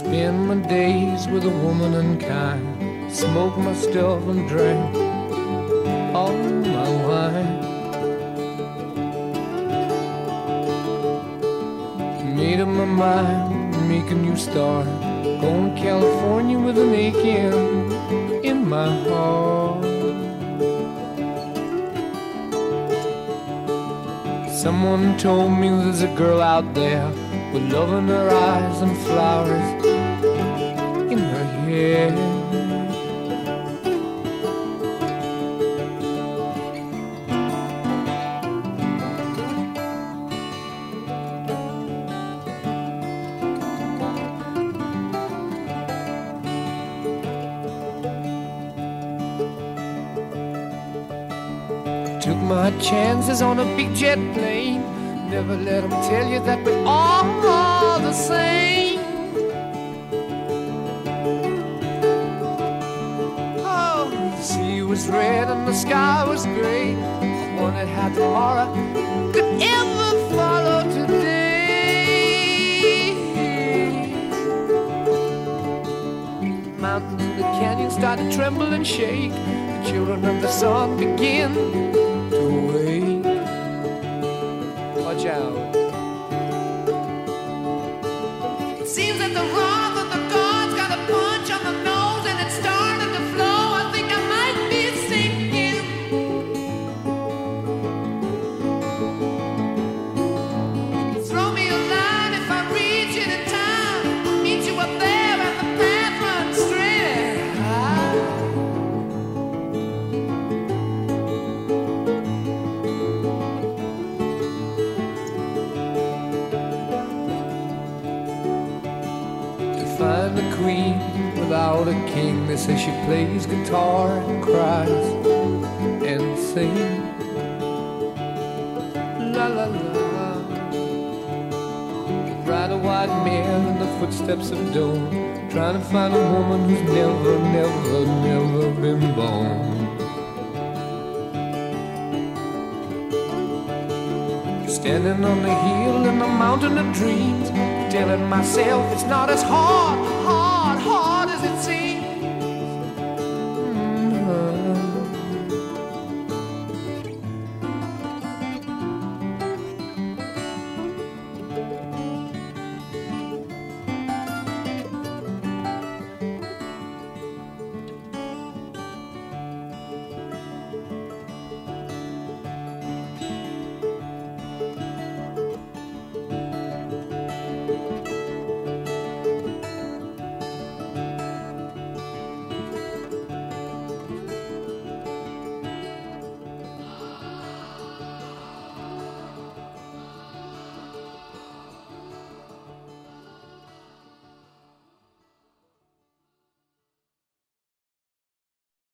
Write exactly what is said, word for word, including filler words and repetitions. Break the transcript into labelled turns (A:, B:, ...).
A: Spend my days with a woman unkind, smoke my stuff and drink all my wine. Made up my mind, make a new start, going to California with an aching in my heart. Someone told me there's a girl out there with love in her eyes and flowers in her hair. Took my chances on a big jet plane. Never let them tell you that we're all the same. Oh, the sea was red and the sky was gray. I wondered how tomorrow could ever follow today. The mountains and the canyons started to tremble and shake. The children of the sun begin to wake. Watch out. It seems that the wrath of the gods got a punch on the nose and it started to flow. I think I might be sinking. Throw me a line if I reach it in time. I'll meet you up there and the path runs straight. Find a queen without a king. They say she plays guitar and cries and sings. La la la. Ride a white mare in the footsteps of dawn, trying to find a woman who's never, never, never been born. Standing on the hill in the mountain of dreams, telling myself it's not as hard, hard, hard